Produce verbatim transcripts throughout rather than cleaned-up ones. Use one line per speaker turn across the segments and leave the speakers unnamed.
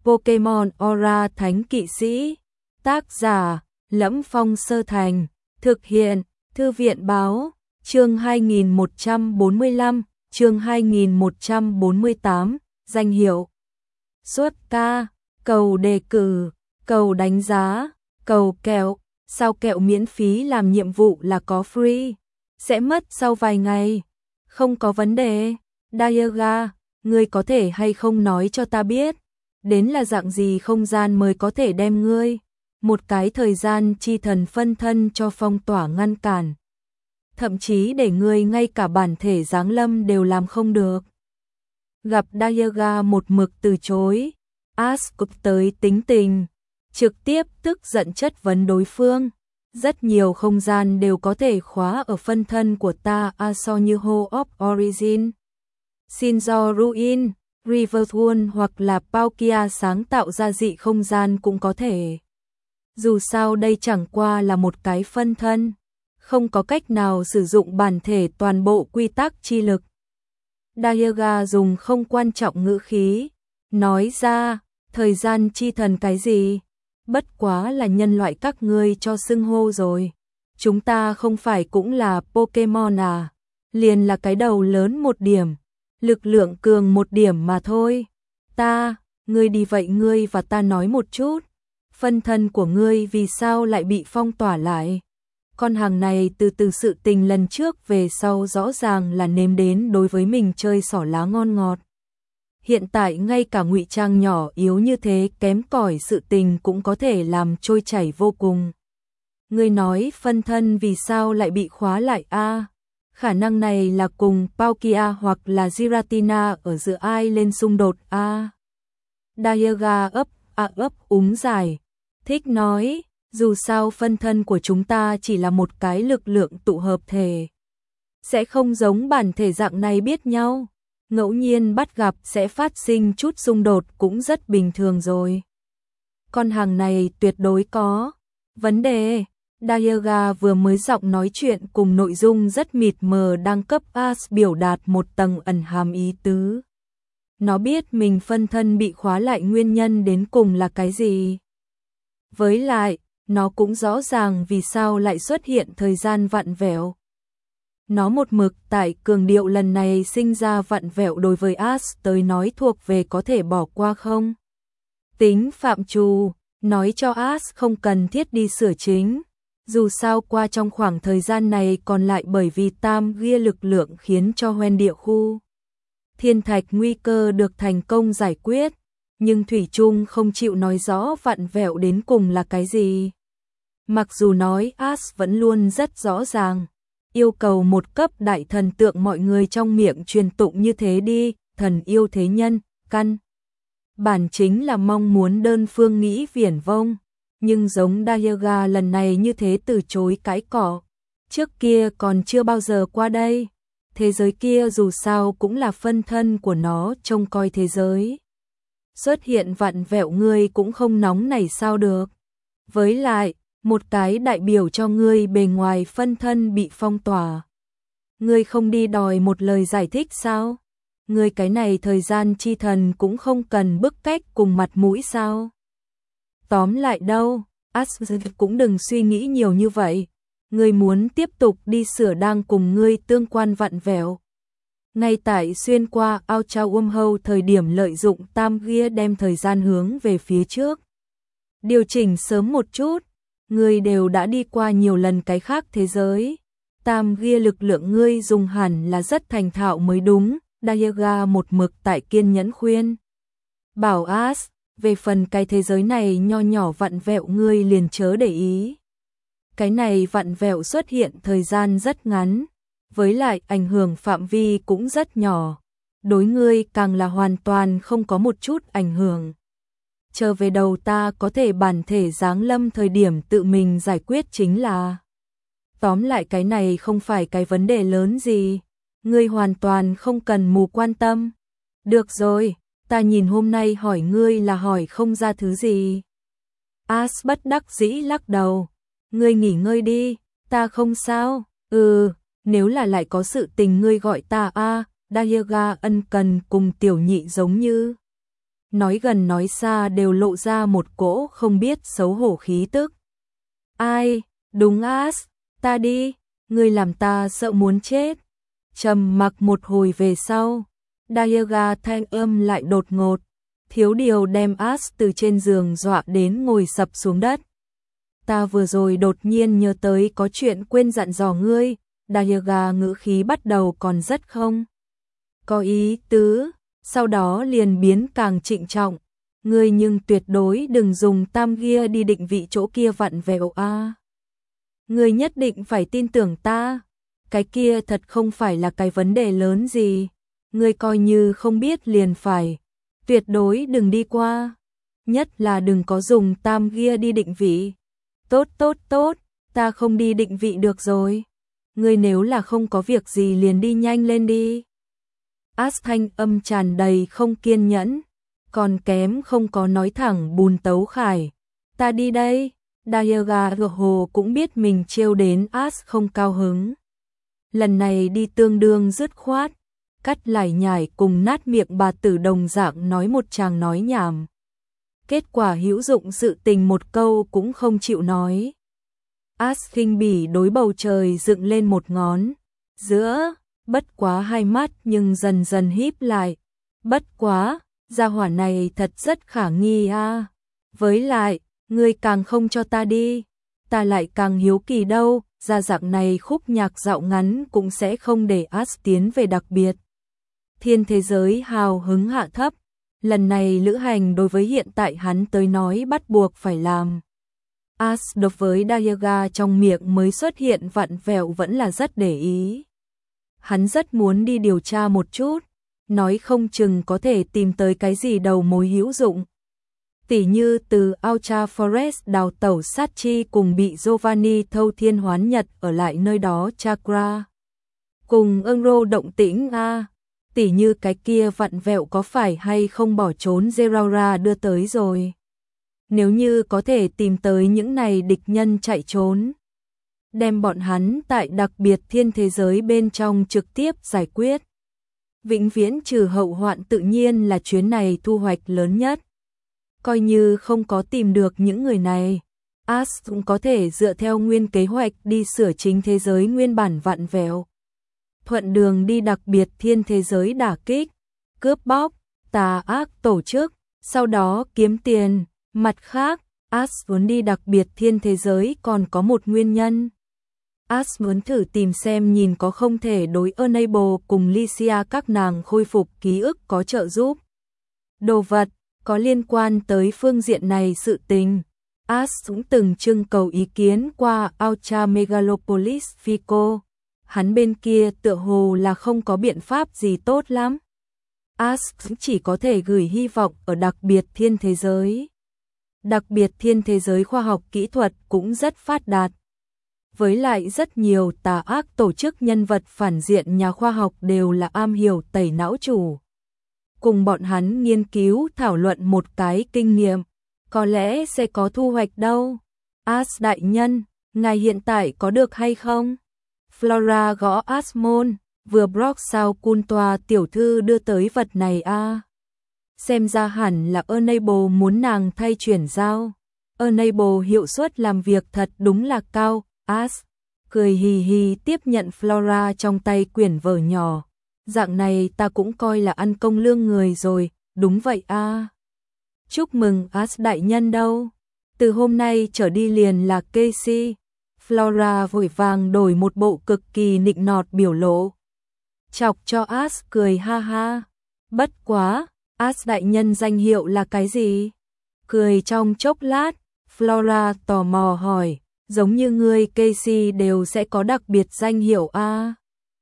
Pokemon Aura Thánh Kỵ Sĩ. Tác giả: Lẫm Phong Sơ Thành. Thực hiện: Thư viện báo. Chương hai nghìn một trăm bốn mươi lăm, chương hai nghìn một trăm bốn mươi tám, danh hiệu. Xuất ca, cầu đề cử, cầu đánh giá, cầu kẹo. Sao kẹo miễn phí làm nhiệm vụ là có free? Sẽ mất sau vài ngày. Không có vấn đề. Dialga, ngươi có thể hay không nói cho ta biết, đến là dạng gì không gian mới có thể đem ngươi một cái thời gian chi thần phân thân cho phong tỏa ngăn cản. Thậm chí để ngươi ngay cả bản thể giáng lâm đều làm không được. Gặp Dialga một mực từ chối, Ash cực tới tính tình, trực tiếp tức giận chất vấn đối phương. Rất nhiều không gian đều có thể khóa ở phân thân của ta, a so như Hall of Origin, Shinzo Ruin, Riverwood hoặc là Palkia sáng tạo ra dị không gian cũng có thể. Dù sao đây chẳng qua là một cái phân thân, không có cách nào sử dụng bản thể toàn bộ quy tắc chi lực. Dialga dùng không quan trọng ngữ khí, nói ra, thời gian chi thần cái gì? Bất quá là nhân loại các ngươi cho xưng hô rồi. Chúng ta không phải cũng là Pokemon à? Liền là cái đầu lớn một điểm, lực lượng cường một điểm mà thôi. Ta, ngươi đi vậy ngươi và ta nói một chút. Phân thân của ngươi vì sao lại bị phong tỏa lại? Con hàng này từ từ sự tình lần trước về sau rõ ràng là nếm đến đối với mình chơi xỏ lá ngon ngọt. Hiện tại ngay cả ngụy trang nhỏ yếu như thế kém cỏi sự tình cũng có thể làm trôi chảy vô cùng. Ngươi nói phân thân vì sao lại bị khóa lại a? À, khả năng này là cùng Palkia hoặc là Giratina ở giữa ai lên xung đột a? À, Dialga ấp a à, ấp úng dài, thích nói, dù sao phân thân của chúng ta chỉ là một cái lực lượng tụ hợp thể, sẽ không giống bản thể dạng này biết nhau. Ngẫu nhiên bắt gặp sẽ phát sinh chút xung đột cũng rất bình thường rồi. Con hàng này tuyệt đối có vấn đề. Dialga vừa mới giọng nói chuyện cùng nội dung rất mịt mờ đang cấp Ash biểu đạt một tầng ẩn hàm ý tứ. Nó biết mình phân thân bị khóa lại nguyên nhân đến cùng là cái gì. Với lại, nó cũng rõ ràng vì sao lại xuất hiện thời gian vặn vẹo. Nó một mực tại cường điệu lần này sinh ra vặn vẹo đối với Ash tới nói thuộc về có thể bỏ qua không. Tính phạm trù, nói cho Ash không cần thiết đi sửa chính. Dù sao qua trong khoảng thời gian này còn lại bởi vì tam gia lực lượng khiến cho hoen địa khu thiên thạch nguy cơ được thành công giải quyết, nhưng Thủy Trung không chịu nói rõ vặn vẹo đến cùng là cái gì. Mặc dù nói Ash vẫn luôn rất rõ ràng, yêu cầu một cấp đại thần tượng mọi người trong miệng truyền tụng như thế đi, thần yêu thế nhân, căn. Bản chính là mong muốn đơn phương nghĩ viển vông, nhưng giống Dialga lần này như thế từ chối cãi cọ. Trước kia còn chưa bao giờ qua đây, thế giới kia dù sao cũng là phân thân của nó trông coi thế giới. Xuất hiện vặn vẹo ngươi cũng không nóng này sao được. Với lại, một cái đại biểu cho ngươi bề ngoài phân thân bị phong tỏa. Ngươi không đi đòi một lời giải thích sao? Ngươi cái này thời gian chi thần cũng không cần bức cách cùng mặt mũi sao? Tóm lại đâu, Ash cũng đừng suy nghĩ nhiều như vậy. Ngươi muốn tiếp tục đi sửa đang cùng ngươi tương quan vặn vẹo. Ngay tại xuyên qua ao trao wormhole thời điểm lợi dụng tam gia đem thời gian hướng về phía trước. Điều chỉnh sớm một chút. Ngươi đều đã đi qua nhiều lần cái khác thế giới. Tam gia lực lượng ngươi dùng hẳn là rất thành thạo mới đúng. Dialga một mực tại kiên nhẫn khuyên. Bảo Ash, về phần cái thế giới này nho nhỏ vặn vẹo ngươi liền chớ để ý. Cái này vặn vẹo xuất hiện thời gian rất ngắn, với lại ảnh hưởng phạm vi cũng rất nhỏ. Đối ngươi càng là hoàn toàn không có một chút ảnh hưởng. Trở về đầu ta có thể bản thể giáng lâm thời điểm tự mình giải quyết chính là. Tóm lại cái này không phải cái vấn đề lớn gì. Ngươi hoàn toàn không cần mù quan tâm. Được rồi, ta nhìn hôm nay hỏi ngươi là hỏi không ra thứ gì. Ash bất đắc dĩ lắc đầu. Ngươi nghỉ ngơi đi, ta không sao. Ừ, nếu là lại có sự tình ngươi gọi ta a. À, Dialga ân cần cùng tiểu nhị giống như nói gần nói xa đều lộ ra một cỗ không biết xấu hổ khí tức. Ai, đúng As, ta đi, ngươi làm ta sợ muốn chết. Trầm mặc một hồi về sau, Dayaga thanh âm lại đột ngột, thiếu điều đem As từ trên giường dọa đến ngồi sập xuống đất. Ta vừa rồi đột nhiên nhớ tới có chuyện quên dặn dò ngươi. Dayaga ngữ khí bắt đầu còn rất không có ý tứ, sau đó liền biến càng trịnh trọng. Ngươi nhưng tuyệt đối đừng dùng tam gia đi định vị chỗ kia vặn vẹo a. Ngươi nhất định phải tin tưởng ta, cái kia thật không phải là cái vấn đề lớn gì. Ngươi coi như không biết liền phải, tuyệt đối đừng đi qua, nhất là đừng có dùng tam gia đi định vị. Tốt tốt tốt, ta không đi định vị được rồi. Ngươi nếu là không có việc gì liền đi nhanh lên đi. As thanh âm tràn đầy không kiên nhẫn, còn kém không có nói thẳng bùn tấu khải. Ta đi đây. Dayaga gờ hồ cũng biết mình trêu đến As không cao hứng. Lần này đi tương đương dứt khoát, cắt lải nhải cùng nát miệng bà tử đồng dạng nói một tràng nói nhảm. Kết quả hữu dụng sự tình một câu cũng không chịu nói. As khinh bỉ đối bầu trời dựng lên một ngón giữa, bất quá hai mắt nhưng dần dần híp lại. Bất quá, gia hỏa này thật rất khả nghi a. À. Với lại, ngươi càng không cho ta đi, ta lại càng hiếu kỳ đâu. Ra dạng này khúc nhạc dạo ngắn cũng sẽ không để As tiến về đặc biệt thiên thế giới hào hứng hạ thấp. Lần này lữ hành đối với hiện tại hắn tới nói bắt buộc phải làm. As đối với Dayaga trong miệng mới xuất hiện vặn vẹo vẫn là rất để ý. Hắn rất muốn đi điều tra một chút, nói không chừng có thể tìm tới cái gì đầu mối hữu dụng. Tỉ như từ Ultra Forest đào tẩu Sachi cùng bị Giovanni thâu thiên hoán nhật ở lại nơi đó Chakra. Cùng Euro động tĩnh a. Tỉ như cái kia vặn vẹo có phải hay không bỏ trốn Zeraora đưa tới rồi. Nếu như có thể tìm tới những này địch nhân chạy trốn, đem bọn hắn tại đặc biệt thiên thế giới bên trong trực tiếp giải quyết, vĩnh viễn trừ hậu hoạn tự nhiên là chuyến này thu hoạch lớn nhất. Coi như không có tìm được những người này, As cũng có thể dựa theo nguyên kế hoạch đi sửa chính thế giới nguyên bản vặn vẹo. Thuận đường đi đặc biệt thiên thế giới đả kích, cướp bóc, tà ác tổ chức, sau đó kiếm tiền. Mặt khác, As muốn đi đặc biệt thiên thế giới còn có một nguyên nhân. As muốn thử tìm xem nhìn có không thể đối Enable cùng Lycia các nàng khôi phục ký ức có trợ giúp. Đồ vật, có liên quan tới phương diện này sự tình. As cũng từng trưng cầu ý kiến qua Ultra Megalopolis Fico. Hắn bên kia tựa hồ là không có biện pháp gì tốt lắm. As chỉ có thể gửi hy vọng ở đặc biệt thiên thế giới. Đặc biệt thiên thế giới khoa học kỹ thuật cũng rất phát đạt. Với lại rất nhiều tà ác tổ chức nhân vật phản diện nhà khoa học đều là am hiểu tẩy não chủ. Cùng bọn hắn nghiên cứu thảo luận một cái kinh nghiệm, có lẽ sẽ có thu hoạch đâu. As đại nhân, ngài hiện tại có được hay không? Flora gõ As môn, vừa Brock sao cun toa tiểu thư đưa tới vật này a. À? Xem ra hẳn là Enable muốn nàng thay chuyển giao. Enable hiệu suất làm việc thật đúng là cao. As cười hì hì tiếp nhận Flora trong tay quyển vở nhỏ. Dạng này ta cũng coi là ăn công lương người rồi, đúng vậy a. À. Chúc mừng As đại nhân đâu. Từ hôm nay trở đi liền là Casey. Flora vội vàng đổi một bộ cực kỳ nịnh nọt biểu lộ. Chọc cho As cười ha ha. Bất quá, As đại nhân danh hiệu là cái gì? Cười trong chốc lát, Flora tò mò hỏi, giống như ngươi Casey đều sẽ có đặc biệt danh hiệu a.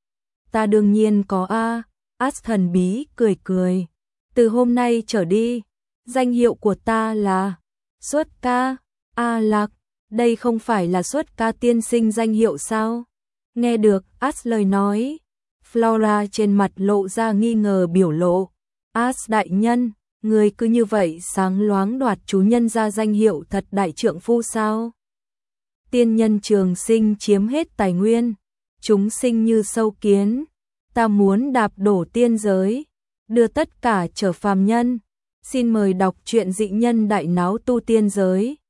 Ta đương nhiên có a. As thần bí cười cười. Từ hôm nay trở đi, danh hiệu của ta là Xuất ca. A Lạc, đây không phải là Xuất ca tiên sinh danh hiệu sao? Nghe được As lời nói, Flora trên mặt lộ ra nghi ngờ biểu lộ. As đại nhân, người cứ như vậy sáng loáng đoạt chú nhân ra danh hiệu thật đại trượng phu sao? Tiên nhân trường sinh chiếm hết tài nguyên, chúng sinh như sâu kiến, ta muốn đạp đổ tiên giới, đưa tất cả trở phàm nhân, Xin mời đọc truyện Dị nhân đại náo tu tiên giới.